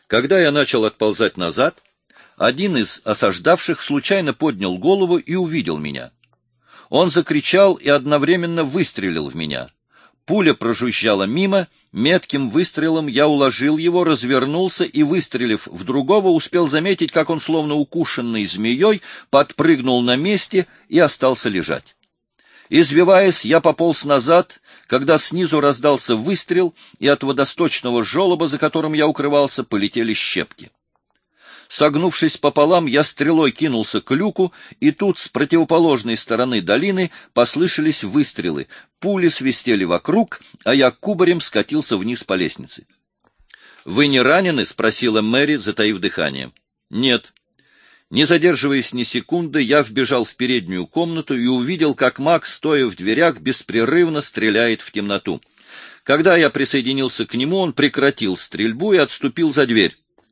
Когда я начал отползать назад, один из осаждавших случайно поднял голову и увидел меня. Он закричал и одновременно выстрелил в меня. Пуля прожужжала мимо, метким выстрелом я уложил его, развернулся и, выстрелив в другого, успел заметить, как он, словно укушенный змеей, подпрыгнул на месте и остался лежать. Извиваясь, я пополз назад, когда снизу раздался выстрел, и от водосточного желоба, за которым я укрывался, полетели щепки. Согнувшись пополам, я стрелой кинулся к люку, и тут с противоположной стороны долины послышались выстрелы. Пули свистели вокруг, а я кубарем скатился вниз по лестнице. — Вы не ранены? — спросила Мэри, затаив дыхание. — Нет. Не задерживаясь ни секунды, я вбежал в переднюю комнату и увидел, как Мак, стоя в дверях, беспрерывно стреляет в темноту. Когда я присоединился к нему, он прекратил стрельбу и отступил за дверь.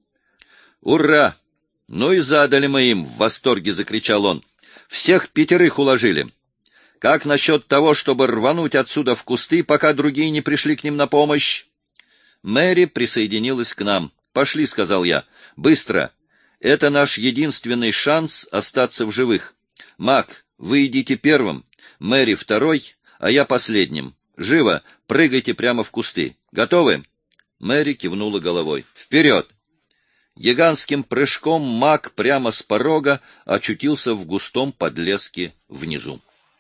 «Ура! Ну и задали мы им!» — в восторге закричал он. «Всех 5 уложили. Как насчет того, чтобы рвануть отсюда в кусты, пока другие не пришли к ним на помощь?» Мэри присоединилась к нам. «Пошли», — сказал я. «Быстро! Это наш единственный шанс остаться в живых. Мак, вы идите первым, Мэри второй, а я последним. Живо! Прыгайте прямо в кусты. Готовы?» Мэри кивнула головой. «Вперед!» Гигантским прыжком Мак прямо с порога очутился в густом подлеске внизу.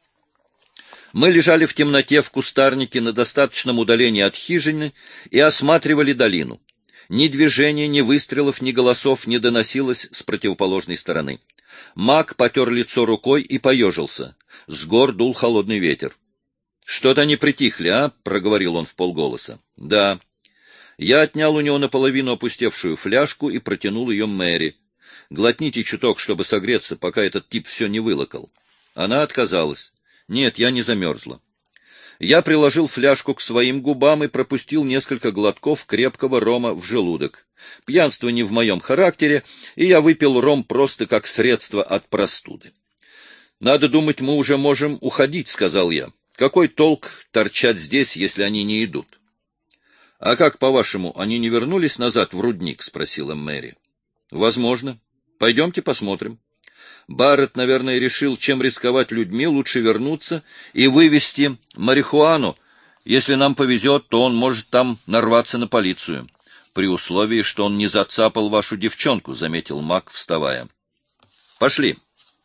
Мы лежали в темноте в кустарнике на достаточном удалении от хижины и осматривали долину. Ни движения, ни выстрелов, ни голосов не доносилось с противоположной стороны. Мак потер лицо рукой и поежился. С гор дул холодный ветер. — Что-то они притихли, а? — проговорил он вполголоса. — Да. Я отнял у него наполовину опустевшую фляжку и протянул ее Мэри. «Глотните чуток, чтобы согреться, пока этот тип все не вылокал». Она отказалась. «Нет, я не замерзла». Я приложил фляжку к своим губам и пропустил несколько глотков крепкого рома в желудок. Пьянство не в моем характере, и я выпил ром просто как средство от простуды. «Надо думать, мы уже можем уходить», — сказал я. «Какой толк торчать здесь, если они не идут?» — А как, по-вашему, они не вернулись назад в рудник? — спросила Мэри. — Возможно. Пойдемте посмотрим. Барретт, наверное, решил, чем рисковать людьми, лучше вернуться и вывести марихуану. Если нам повезет, то он может там нарваться на полицию. При условии, что он не зацапал вашу девчонку, — заметил Мак, вставая. — Пошли.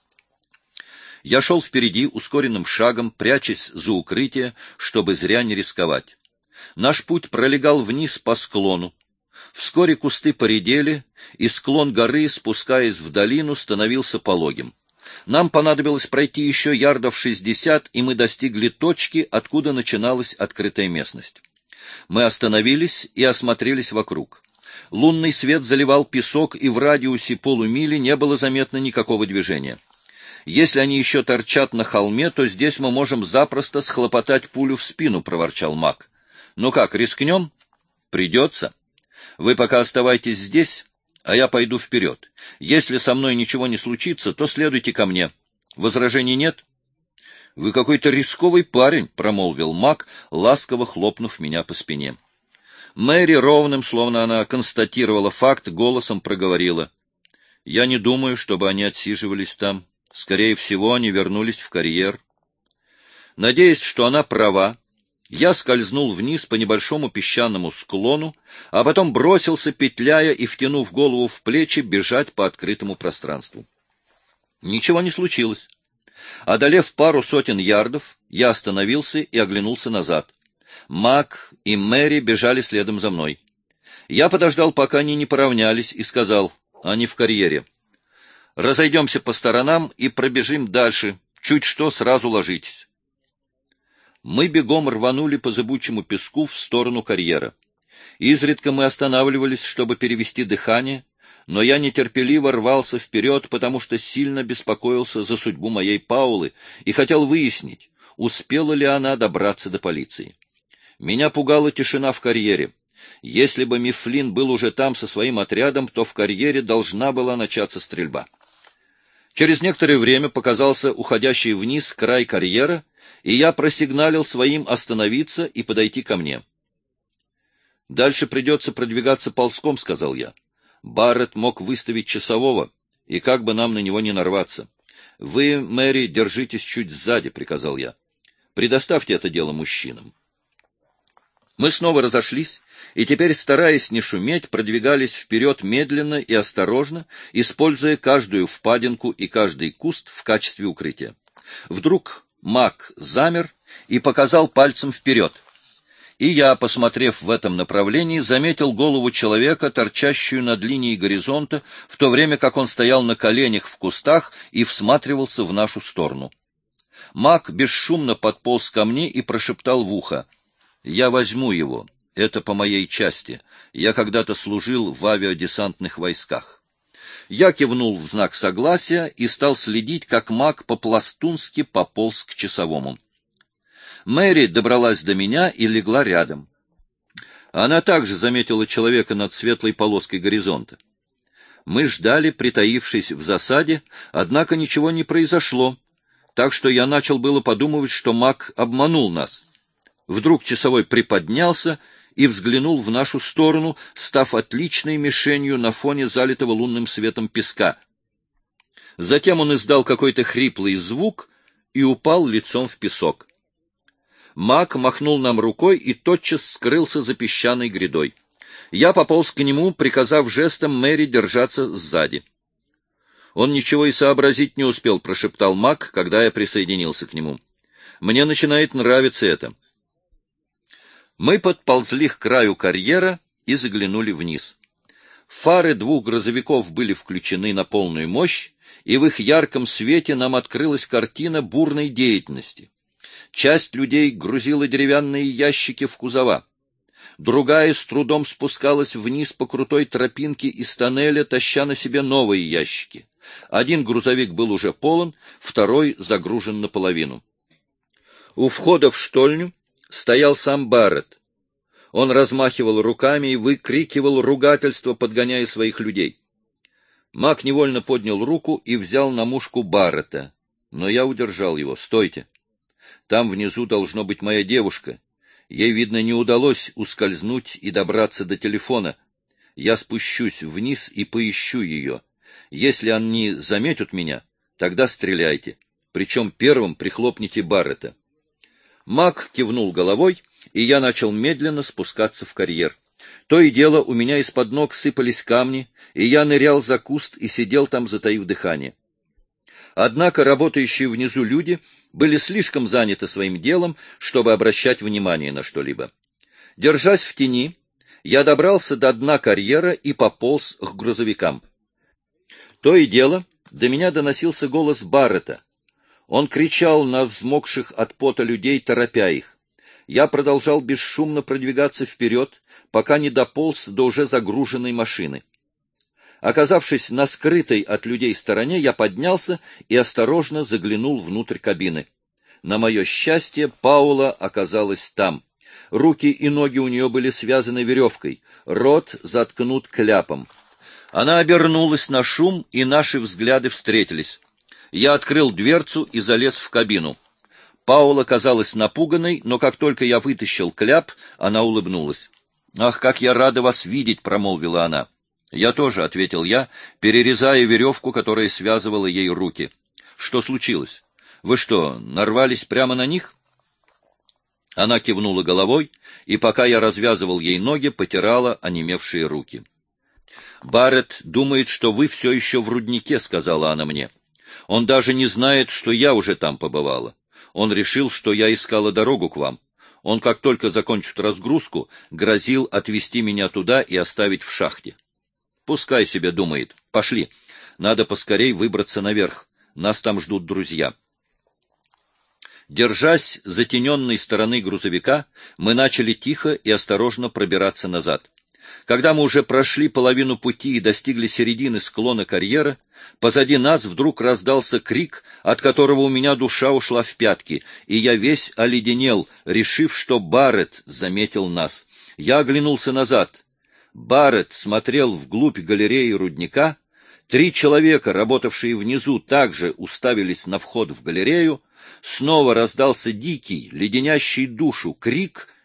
Я шел впереди ускоренным шагом, прячась за укрытие, чтобы зря не рисковать. Наш путь пролегал вниз по склону. Вскоре кусты поредели, и склон горы, спускаясь в долину, становился пологим. Нам понадобилось пройти еще ярдов 60, и мы достигли точки, откуда начиналась открытая местность. Мы остановились и осмотрелись вокруг. Лунный свет заливал песок, и в радиусе полумили не было заметно никакого движения. «Если они еще торчат на холме, то здесь мы можем запросто схлопотать пулю в спину», — проворчал Мак. «Ну как, рискнем?» «Придется. Вы пока оставайтесь здесь, а я пойду вперед. Если со мной ничего не случится, то следуйте ко мне. Возражений нет?» «Вы какой-то рисковый парень», — промолвил Мак, ласково хлопнув меня по спине. Мэри ровным, словно она констатировала факт, голосом проговорила. «Я не думаю, чтобы они отсиживались там. Скорее всего, они вернулись в карьер». Надеясь, что она права, я скользнул вниз по небольшому песчаному склону, а потом бросился, петляя и втянув голову в плечи, бежать по открытому пространству. Ничего не случилось. Одолев пару сотен ярдов, я остановился и оглянулся назад. Мак и Мэри бежали следом за мной. Я подождал, пока они не поравнялись, и сказал: «Они в карьере. Разойдемся по сторонам и пробежим дальше. Чуть что, сразу ложитесь». Мы бегом рванули по зыбучему песку в сторону карьера. Изредка мы останавливались, чтобы перевести дыхание, но я нетерпеливо рвался вперед, потому что сильно беспокоился за судьбу моей Паулы и хотел выяснить, успела ли она добраться до полиции. Меня пугала тишина в карьере. Если бы Мифлин был уже там со своим отрядом, то в карьере должна была начаться стрельба. Через некоторое время показался уходящий вниз край карьера, и я просигналил своим остановиться и подойти ко мне. «Дальше придется продвигаться ползком», — сказал я. Барретт мог выставить часового, и как бы нам на него не нарваться. — Вы, Мэри, держитесь чуть сзади, — приказал я. — Предоставьте это дело мужчинам. Мы снова разошлись, и теперь, стараясь не шуметь, продвигались вперед медленно и осторожно, используя каждую впадинку и каждый куст в качестве укрытия. Вдруг Мак замер и показал пальцем вперед. И я, посмотрев в этом направлении, заметил голову человека, торчащую над линией горизонта, в то время как он стоял на коленях в кустах и всматривался в нашу сторону. Мак бесшумно подполз ко мне и прошептал в ухо: «Я возьму его. Это по моей части. Я когда-то служил в авиадесантных войсках». Я кивнул в знак согласия и стал следить, как Мак по-пластунски пополз к часовому. Мэри добралась до меня и легла рядом. Она также заметила человека над светлой полоской горизонта. Мы ждали, притаившись в засаде, однако ничего не произошло, так что я начал было подумывать, что Мак обманул нас. Вдруг часовой приподнялся и взглянул в нашу сторону, став отличной мишенью на фоне залитого лунным светом песка. Затем он издал какой-то хриплый звук и упал лицом в песок. Мак махнул нам рукой и тотчас скрылся за песчаной грядой. Я пополз к нему, приказав жестом Мэри держаться сзади. Он ничего и сообразить не успел, прошептал Мак, когда я присоединился к нему. Мне начинает нравиться это. Мы подползли к краю карьера и заглянули вниз. Фары двух грузовиков были включены на полную мощь, и в их ярком свете нам открылась картина бурной деятельности. Часть людей грузила деревянные ящики в кузова. Другая с трудом спускалась вниз по крутой тропинке из тоннеля, таща на себе новые ящики. Один грузовик был уже полон, второй загружен наполовину. У входа в штольню стоял сам Барретт. Он размахивал руками и выкрикивал ругательства, подгоняя своих людей. Мак невольно поднял руку и взял на мушку Барретта, но я удержал его. «Стойте! Там внизу должно быть моя девушка. Ей, видно, не удалось ускользнуть и добраться до телефона. Я спущусь вниз и поищу ее. Если они заметят меня, тогда стреляйте, причем первым прихлопните Барретта». Мак кивнул головой, и я начал медленно спускаться в карьер. То и дело у меня из-под ног сыпались камни, и я нырял за куст и сидел там, затаив дыхание. Однако работающие внизу люди были слишком заняты своим делом, чтобы обращать внимание на что-либо. Держась в тени, я добрался до дна карьера и пополз к грузовикам. То и дело до меня доносился голос Барретта. Он кричал на взмокших от пота людей, торопя их. Я продолжал бесшумно продвигаться вперед, пока не дополз до уже загруженной машины. Оказавшись на скрытой от людей стороне, я поднялся и осторожно заглянул внутрь кабины. На мое счастье, Паула оказалась там. Руки и ноги у нее были связаны веревкой, рот заткнут кляпом. Она обернулась на шум, и наши взгляды встретились. Я открыл дверцу и залез в кабину. Паула казалась напуганной, но как только я вытащил кляп, она улыбнулась. «Ах, как я рада вас видеть!» — промолвила она. «Я тоже», — ответил я, перерезая веревку, которая связывала ей руки. «Что случилось? Вы что, нарвались прямо на них?» Она кивнула головой, и пока я развязывал ей ноги, потирала онемевшие руки. «Барретт думает, что вы все еще в руднике», — сказала она мне. «Он даже не знает, что я уже там побывала. Он решил, что я искала дорогу к вам. Он, как только закончит разгрузку, грозил отвезти меня туда и оставить в шахте. Пускай себе думает. Пошли. Надо поскорей выбраться наверх. Нас там ждут друзья». Держась затененной стороны грузовика, мы начали тихо и осторожно пробираться назад. Когда мы уже прошли половину пути и достигли середины склона карьера, позади нас вдруг раздался крик, от которого у меня душа ушла в пятки, и я весь оледенел, решив, что Барретт заметил нас. Я оглянулся назад. Барретт смотрел вглубь галереи рудника. 3 человека, работавшие внизу, также уставились на вход в галерею. Снова раздался дикий, леденящий душу крик.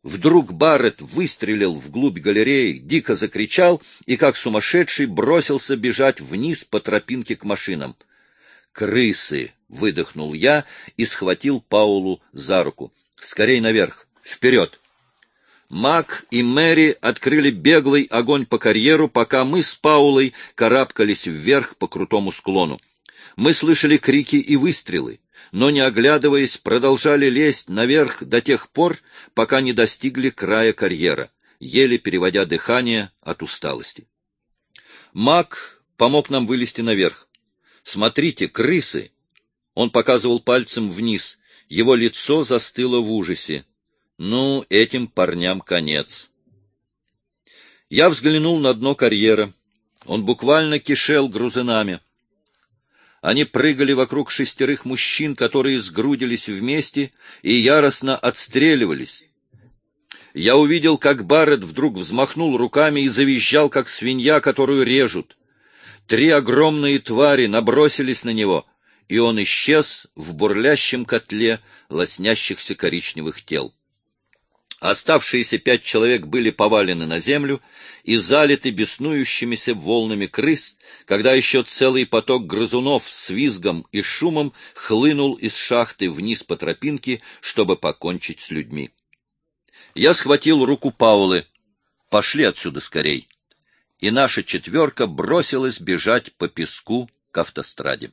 Вдруг Барретт выстрелил вглубь галереи, дико закричал и, как сумасшедший, бросился бежать вниз по тропинке к машинам. «Крысы!» — выдохнул я и схватил Паулу за руку. «Скорей наверх! Вперед!» Мак и Мэри открыли беглый огонь по карьеру, пока мы с Паулой карабкались вверх по крутому склону. Мы слышали крики и выстрелы, но, не оглядываясь, продолжали лезть наверх до тех пор, пока не достигли края карьера, еле переводя дыхание от усталости. Мак помог нам вылезти наверх. «Смотрите, крысы!» Он показывал пальцем вниз. Его лицо застыло в ужасе. Ну, этим парням конец. Я взглянул на дно карьера. Он буквально кишел грузинами. Они прыгали вокруг 6 мужчин, которые сгрудились вместе и яростно отстреливались. Я увидел, как Барретт вдруг взмахнул руками и завизжал, как свинья, которую режут. 3 огромные твари набросились на него, и он исчез в бурлящем котле лоснящихся коричневых тел. Оставшиеся 5 человек были повалены на землю и залиты беснующимися волнами крыс, когда еще целый поток грызунов с визгом и шумом хлынул из шахты вниз по тропинке, чтобы покончить с людьми. Я схватил руку Паулы. «Пошли отсюда скорей!» И наша 4 бросилась бежать по песку к автостраде.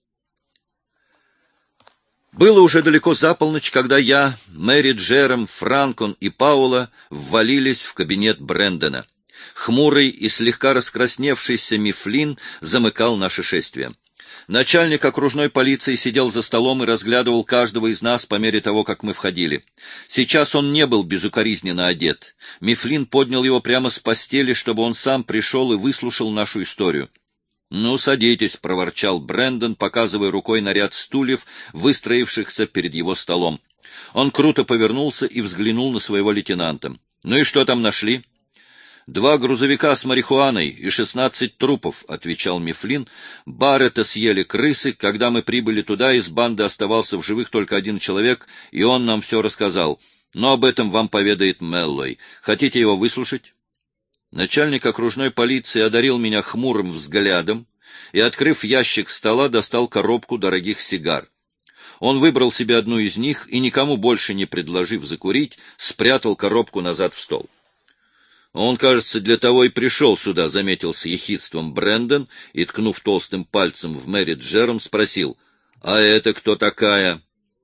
Было уже далеко за полночь, когда я, Мэри Джером, Франкон и Паула ввалились в кабинет Брэндона. Хмурый и слегка раскрасневшийся Мифлин замыкал наше шествие. Начальник окружной полиции сидел за столом и разглядывал каждого из нас по мере того, как мы входили. Сейчас он не был безукоризненно одет. Мифлин поднял его прямо с постели, чтобы он сам пришел и выслушал нашу историю. «Ну, садитесь», — проворчал Брэндон, показывая рукой на ряд стульев, выстроившихся перед его столом. Он круто повернулся и взглянул на своего лейтенанта. «Ну и что там нашли?» 2 грузовика с марихуаной и 16 трупов», — отвечал Мифлин. «Барретта съели крысы. Когда мы прибыли туда, из банды оставался в живых только 1 человек, и он нам все рассказал. Но об этом вам поведает Мэллой. Хотите его выслушать?» Начальник окружной полиции одарил меня хмурым взглядом и, открыв ящик стола, достал коробку дорогих сигар. Он выбрал себе одну из них и, никому больше не предложив закурить, спрятал коробку назад в стол. «Он, кажется, для того и пришел сюда», — заметил с ехидством Брэндон и, ткнув толстым пальцем в Мэри Джером, спросил: «А это кто такая?»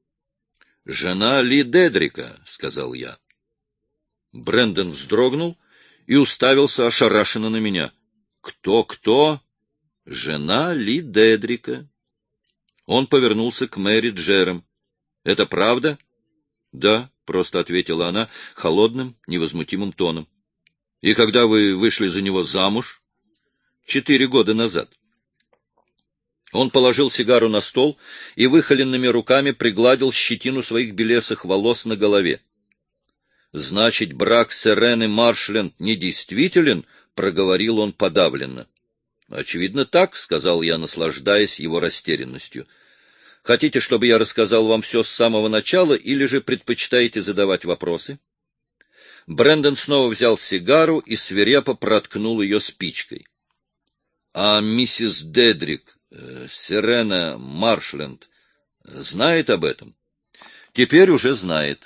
«Жена Ли Дедрика», — сказал я. Брэндон вздрогнул и уставился ошарашенно на меня. «Кто? Жена Ли Дедрика». Он повернулся к Мэри Джером. «Это правда?» «Да», — просто ответила она холодным, невозмутимым тоном. «И когда вы вышли за него замуж?» 4 года назад. Он положил сигару на стол и выхоленными руками пригладил щетину своих белесых волос на голове. «Значит, брак Сирены Маршленд недействителен?» — проговорил он подавленно. «Очевидно, так», — сказал я, наслаждаясь его растерянностью. «Хотите, чтобы я рассказал вам все с самого начала, или же предпочитаете задавать вопросы?» Брэндон снова взял сигару и свирепо проткнул ее спичкой. «А миссис Дедрик, Сирена Маршленд, знает об этом?» «Теперь уже знает».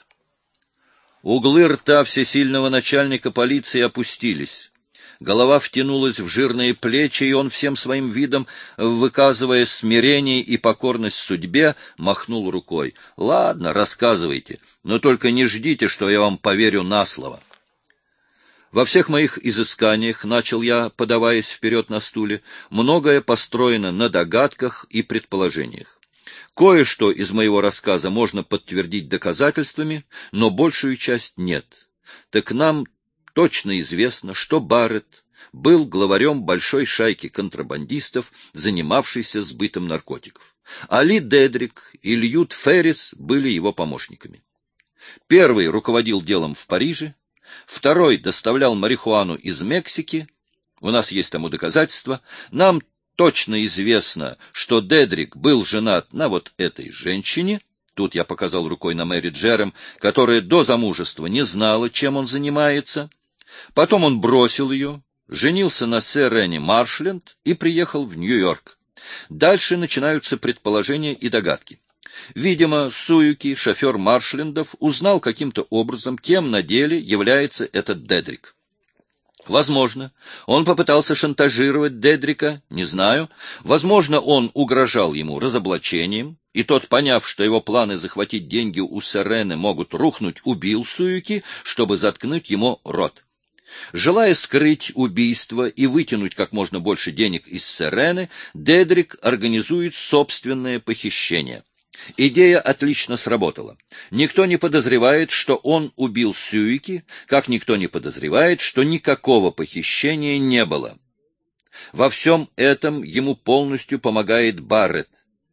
Углы рта всесильного начальника полиции опустились. Голова втянулась в жирные плечи, и он всем своим видом, выказывая смирение и покорность судьбе, махнул рукой. «Ладно, рассказывайте, но только не ждите, что я вам поверю на слово». Во всех моих изысканиях, начал я, подаваясь вперед на стуле, многое построено на догадках и предположениях. Кое-что из моего рассказа можно подтвердить доказательствами, но большую часть нет. Так нам точно известно, что Барретт был главарем большой шайки контрабандистов, занимавшейся сбытом наркотиков. А Ли Дедрик и Льют Феррис были его помощниками. Первый руководил делом в Париже, второй доставлял марихуану из Мексики. У нас есть тому доказательства. Нам точно известно, что Дедрик был женат на вот этой женщине, Тут я показал рукой на Мэри Джерем, которая до замужества не знала, чем он занимается. Потом он бросил ее, женился на сэр Ренни Маршленд и приехал в Нью-Йорк. Дальше начинаются предположения и догадки. Видимо, Суюки, шофер Маршлендов, узнал каким-то образом, кем на деле является этот Дедрик. Возможно, он попытался шантажировать Дедрика, не знаю. Возможно, он угрожал ему разоблачением, и тот, поняв, что его планы захватить деньги у Серены могут рухнуть, убил Суюки, чтобы заткнуть ему рот. Желая скрыть убийство и вытянуть как можно больше денег из Серены, Дедрик организует собственное похищение. Идея отлично сработала. Никто не подозревает, что он убил Сюики, как никто не подозревает, что никакого похищения не было. Во всем этом ему полностью помогает Барретт.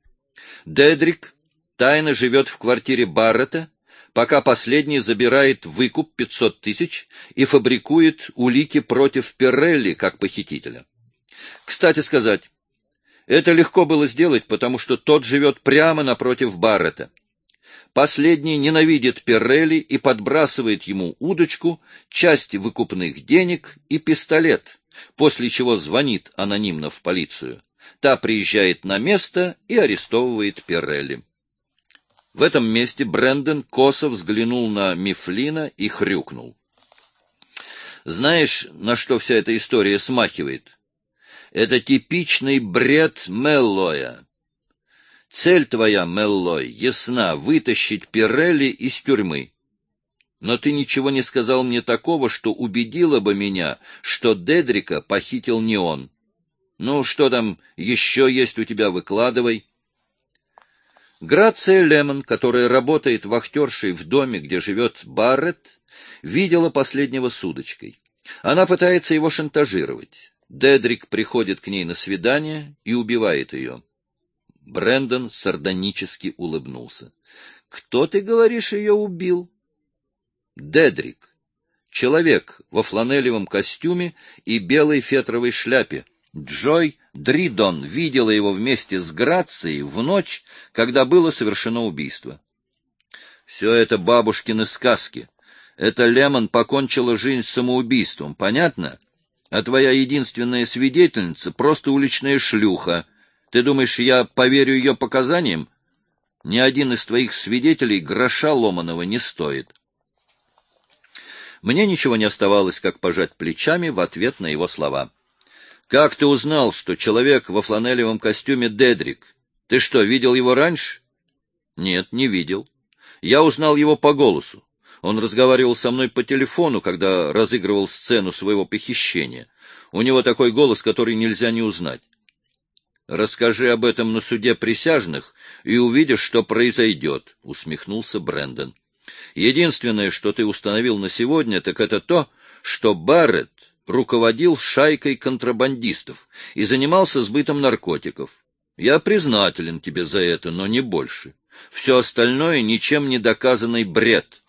Дедрик тайно живет в квартире Барретта, пока последний забирает выкуп 500 тысяч и фабрикует улики против Пирелли как похитителя. Кстати сказать, это легко было сделать, потому что тот живет прямо напротив Барретта. Последний ненавидит Пирелли и подбрасывает ему удочку, часть выкупных денег и пистолет, после чего звонит анонимно в полицию. Та приезжает на место и арестовывает Пирелли. В этом месте Брэндон косо взглянул на Мифлина и хрюкнул. Знаешь, на что вся эта история смахивает? Это типичный бред Меллоя. Цель твоя, Меллой, ясна — вытащить Пирелли из тюрьмы. Но ты ничего не сказал мне такого, что убедило бы меня, что Дедрика похитил не он. Ну, что там еще есть у тебя, выкладывай. Грация Лемон, которая работает вахтершей в доме, где живет Барретт, видела последнего с удочкой. Она пытается его шантажировать. Дедрик приходит к ней на свидание и убивает ее. Брэндон сардонически улыбнулся. — Кто, ты говоришь, ее убил? — Дедрик. Человек во фланелевом костюме и белой фетровой шляпе. Джой Дридон видела его вместе с Грацией в ночь, когда было совершено убийство. Все это бабушкины сказки. Эта Лемон покончила жизнь самоубийством, понятно? А твоя единственная свидетельница — просто уличная шлюха. Ты думаешь, я поверю ее показаниям? Ни один из твоих свидетелей гроша ломаного не стоит. Мне ничего не оставалось, как пожать плечами в ответ на его слова. Как ты узнал, что человек во фланелевом костюме Дедрик? Ты что, видел его раньше? Нет, не видел. Я узнал его по голосу. Он разговаривал со мной по телефону, когда разыгрывал сцену своего похищения. У него такой голос, который нельзя не узнать. Расскажи об этом на суде присяжных, и увидишь, что произойдет, — усмехнулся Брэндон. Единственное, что ты установил на сегодня, так это то, что Барретт руководил шайкой контрабандистов и занимался сбытом наркотиков. Я признателен тебе за это, но не больше. Все остальное ничем не доказанный бред.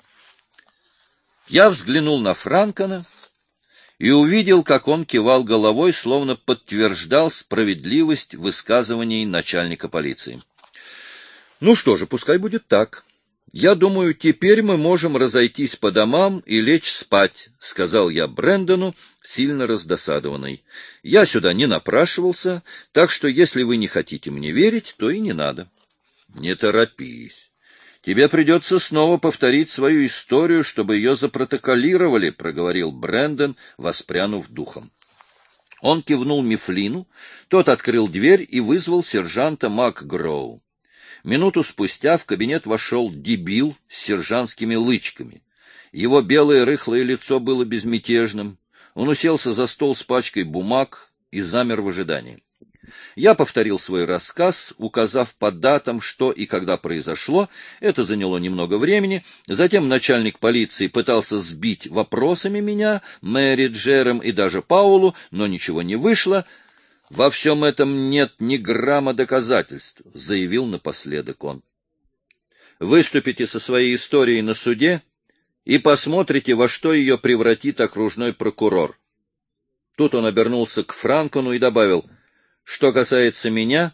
Я взглянул на Франкона и увидел, как он кивал головой, словно подтверждал справедливость высказываний начальника полиции. Ну что же, пускай будет так. Я думаю, теперь мы можем разойтись по домам и лечь спать, — сказал я Брэндону, сильно раздосадованный. Я сюда не напрашивался, так что если вы не хотите мне верить, то и не надо. Не торопись. Тебе придется снова повторить свою историю, чтобы ее запротоколировали, — проговорил Брэндон, воспрянув духом. Он кивнул Мифлину, тот открыл дверь и вызвал сержанта МакГроу. Минуту спустя в кабинет вошел дебил с сержантскими лычками. Его белое рыхлое лицо было безмятежным. Он уселся за стол с пачкой бумаг и замер в ожидании. Я повторил свой рассказ, указав по датам, что и когда произошло. Это заняло немного времени. Затем начальник полиции пытался сбить вопросами меня, Мэри Джерем и даже Паулу, но ничего не вышло. «Во всем этом нет ни грамма доказательств», — заявил напоследок он. «Выступите со своей историей на суде и посмотрите, во что ее превратит окружной прокурор». Тут он обернулся к Франкону и добавил: «Что касается меня,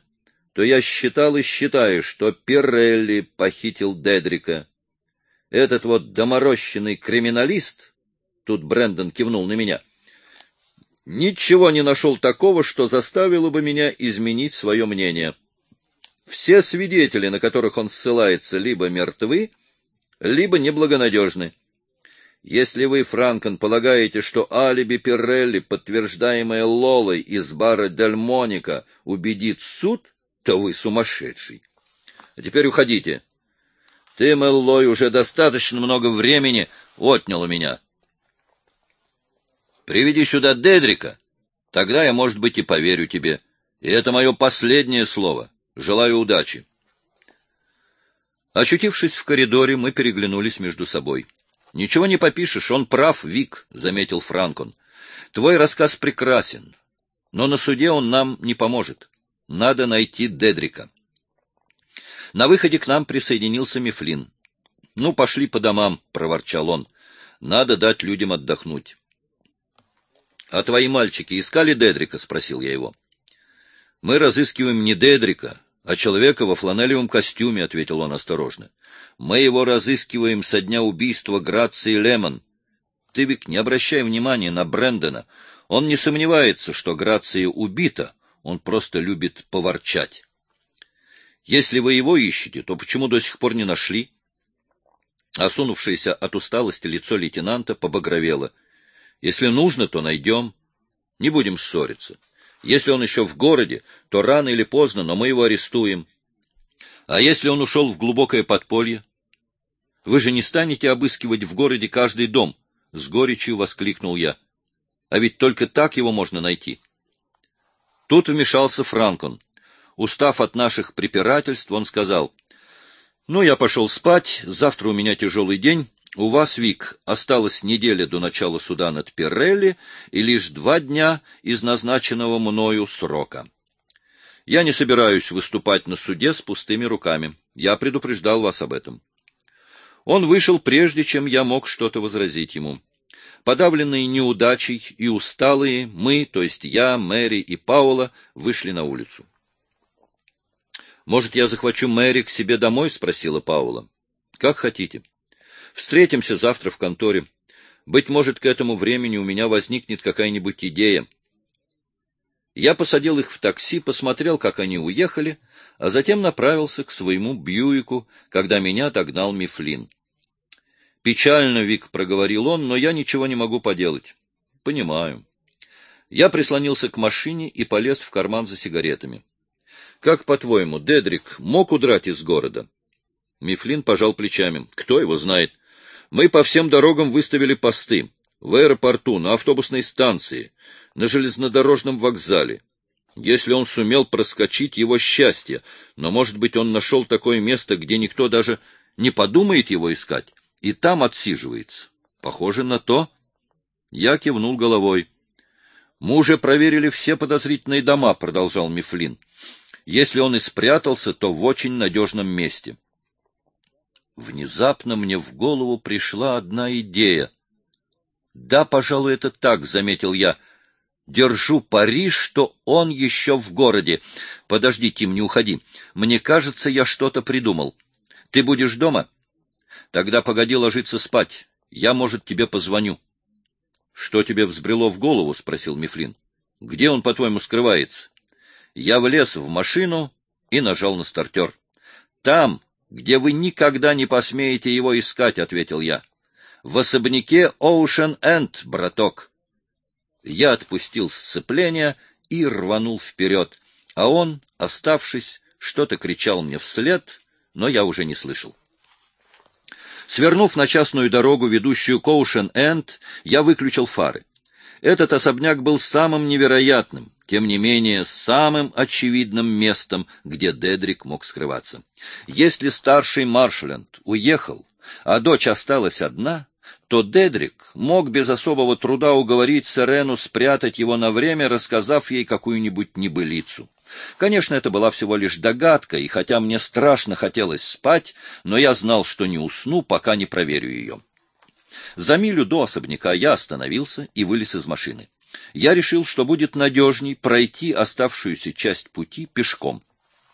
то я считал и считаю, что Пирелли похитил Дедрика. Этот вот доморощенный криминалист, тут Брэндон кивнул на меня, ничего не нашел такого, что заставило бы меня изменить свое мнение. Все свидетели, на которых он ссылается, либо мертвы, либо неблагонадежны. Если вы, Франкон, полагаете, что алиби Пирелли, подтверждаемое Лолой из бара Дель Моника, убедит суд, то вы сумасшедший. А теперь уходите. Ты, Мэллой, уже достаточно много времени отнял у меня. Приведи сюда Дедрика, тогда я, может быть, и поверю тебе. И это мое последнее слово. Желаю удачи. Очутившись в коридоре, мы переглянулись между собой. — Ничего не попишешь, он прав, Вик, — заметил Франкон. — Твой рассказ прекрасен, но на суде он нам не поможет. Надо найти Дедрика. На выходе к нам присоединился Мифлин. — Ну, пошли по домам, — проворчал он. — Надо дать людям отдохнуть. — А твои мальчики искали Дедрика? — спросил я его. — Мы разыскиваем не Дедрика, а человека во фланелевом костюме, — ответил он осторожно. — Мы его разыскиваем со дня убийства Грации Лемон. Ты, Вик, не обращай внимания на Брэндона. Он не сомневается, что Грация убита, он просто любит поворчать. Если вы его ищете, то почему до сих пор не нашли? Осунувшееся от усталости лицо лейтенанта побагровело. Если нужно, то найдем. Не будем ссориться. Если он еще в городе, то рано или поздно, но мы его арестуем. А если он ушел в глубокое подполье? Вы же не станете обыскивать в городе каждый дом, — с горечью воскликнул я. А ведь только так его можно найти. Тут вмешался Франкон. Устав от наших препирательств, он сказал: — Ну, я пошел спать, завтра у меня тяжелый день. У вас, Вик, осталась неделя до начала суда над Пирелли и лишь 2 дня из назначенного мною срока. Я не собираюсь выступать на суде с пустыми руками. Я предупреждал вас об этом. Он вышел, прежде чем я мог что-то возразить ему. Подавленные неудачей и усталые, мы, то есть я, Мэри и Паула, вышли на улицу. — Может, я захвачу Мэри к себе домой? — спросила Паула. — Как хотите. Встретимся завтра в конторе. Быть может, к этому времени у меня возникнет какая-нибудь идея. Я посадил их в такси, посмотрел, как они уехали, а затем направился к своему Бьюику, когда меня догнал Мифлин. — Печально, Вик, — проговорил он, — но я ничего не могу поделать. — Понимаю. Я прислонился к машине и полез в карман за сигаретами. — Как, по-твоему, Дедрик мог удрать из города? Мифлин пожал плечами. — Кто его знает? Мы по всем дорогам выставили посты. В аэропорту, на автобусной станции, на железнодорожном вокзале. Если он сумел проскочить, его счастье, но, может быть, он нашел такое место, где никто даже не подумает его искать, и там отсиживается. Похоже на то. Я кивнул головой. Мы уже проверили все подозрительные дома, — продолжал Мифлин. Если он и спрятался, то в очень надежном месте. Внезапно мне в голову пришла одна идея. — Да, пожалуй, это так, — заметил я. — Держу пари, что он еще в городе. Подожди, Тим, не уходи. Мне кажется, я что-то придумал. Ты будешь дома? Тогда погоди ложиться спать. Я, может, тебе позвоню. — Что тебе взбрело в голову? — спросил Мифлин. — Где он, по-твоему, скрывается? Я влез в машину и нажал на стартер. — Там, где вы никогда не посмеете его искать, — ответил я. — В особняке Оушен-Энд, браток. Я отпустил сцепление и рванул вперед, а он, оставшись, что-то кричал мне вслед, но я уже не слышал. Свернув на частную дорогу, ведущую к Оушен-Энд, я выключил фары. Этот особняк был самым невероятным, тем не менее, самым очевидным местом, где Дедрик мог скрываться. Если старший Маршленд уехал, а дочь осталась одна, то Дедрик мог без особого труда уговорить Серену спрятать его на время, рассказав ей какую-нибудь небылицу. Конечно, это была всего лишь догадка, и хотя мне страшно хотелось спать, но я знал, что не усну, пока не проверю ее. За милю до особняка я остановился и вылез из машины. Я решил, что будет надежней пройти оставшуюся часть пути пешком.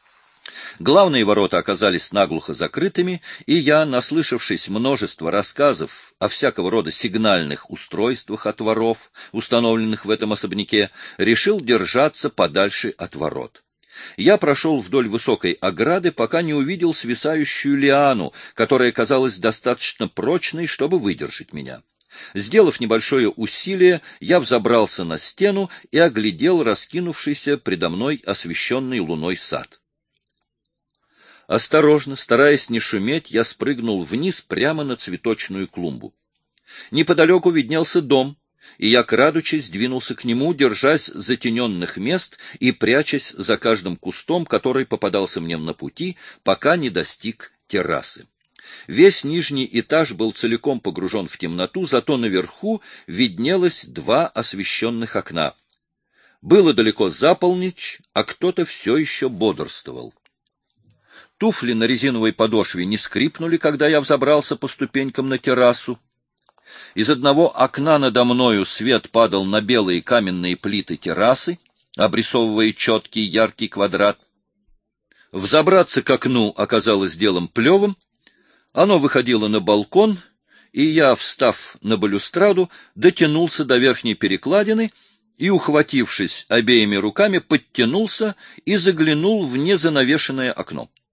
Главные ворота оказались наглухо закрытыми, и я, наслышавшись множество рассказов о всякого рода сигнальных устройствах от воров, установленных в этом особняке, решил держаться подальше от ворот. Я прошел вдоль высокой ограды, пока не увидел свисающую лиану, которая казалась достаточно прочной, чтобы выдержать меня. Сделав небольшое усилие, я взобрался на стену и оглядел раскинувшийся предо мной освещенный луной сад. Осторожно, стараясь не шуметь, я спрыгнул вниз прямо на цветочную клумбу. Неподалеку виднелся дом, и я, крадучись, двинулся к нему, держась затененных мест и прячась за каждым кустом, который попадался мне на пути, пока не достиг террасы. Весь нижний этаж был целиком погружен в темноту, зато наверху виднелось два освещенных окна. Было далеко за полночь, а кто-то все еще бодрствовал. Туфли на резиновой подошве не скрипнули, когда я взобрался по ступенькам на террасу. Из одного окна надо мною свет падал на белые каменные плиты террасы, обрисовывая четкий яркий квадрат. Взобраться к окну оказалось делом плевым. Оно выходило на балкон, и я, встав на балюстраду, дотянулся до верхней перекладины и, ухватившись обеими руками, подтянулся и заглянул в незанавешенное окно.